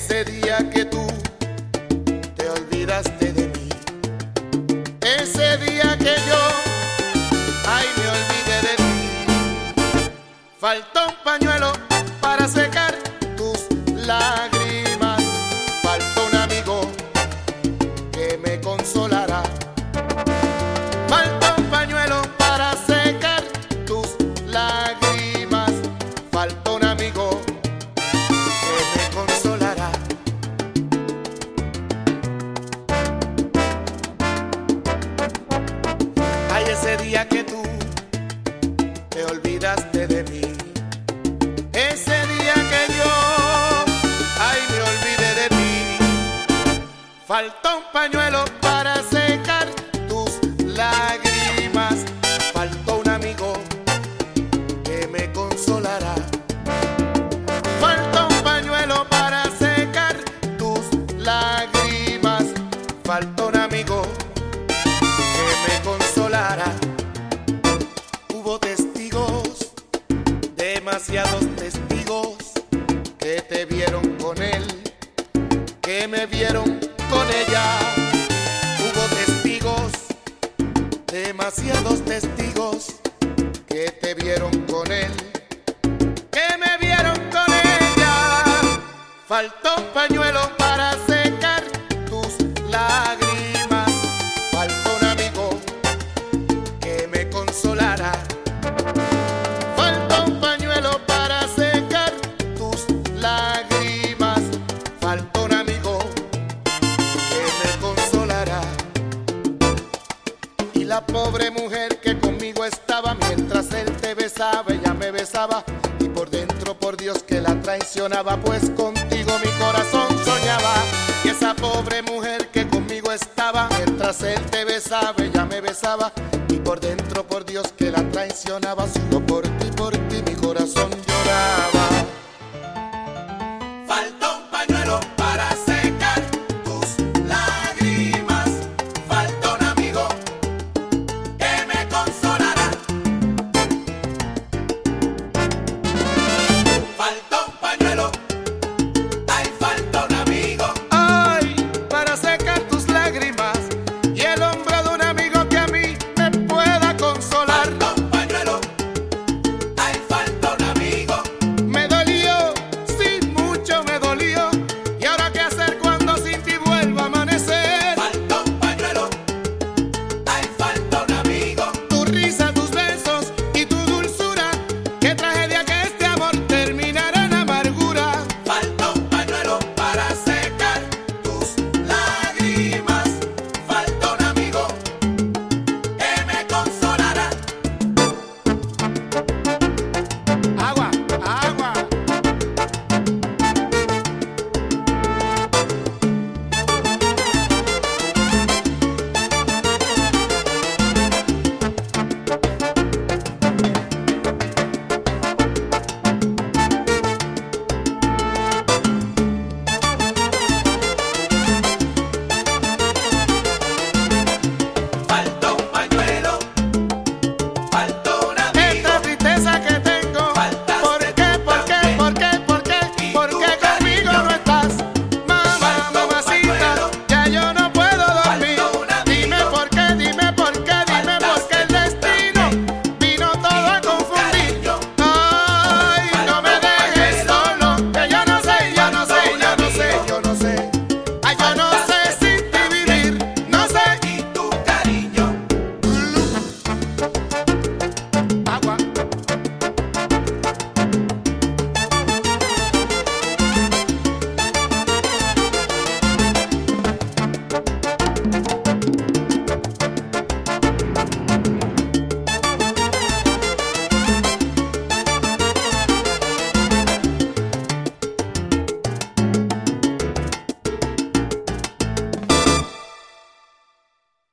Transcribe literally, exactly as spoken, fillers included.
Ese día que tú te olvidaste de mí, ese día que yo, ay, me olvidé de ti. Faltó un pañuelo para secar tus lágrimas, faltó un amigo que me consolará. Faltó un pañuelo para secar tus lágrimas, faltó un amigo que me consolará. Ay, ese día que tú te olvidaste de mí, ese día que yo, ay, me olvidé de ti. Faltó un pañuelo para secar tus lágrimas, faltó un amigo que me consolará. Faltó un pañuelo para secar tus lágrimas, faltó un amigo que me consolará. Hubo testigos, demasiados testigos, que te vieron con él, que me vieron con ella. Hubo testigos, demasiados testigos, que te vieron con él, que me vieron con ella. Faltó un pañuelo para secar tus lágrimas, faltó un amigo que me consolará. Faltó un pañuelo para secar tus lágrimas, faltó un amigo que me consolará. Y la pobre mujer que conmigo estaba, mientras él te besaba, ella me besaba, y por dentro, por Dios, que la traicionaba, pues contigo mi corazón soñaba. Y esa pobre mujer que conmigo estaba, mientras él te besaba, ella me besaba, y por dentro, por Dios, que la traicionaba. Solo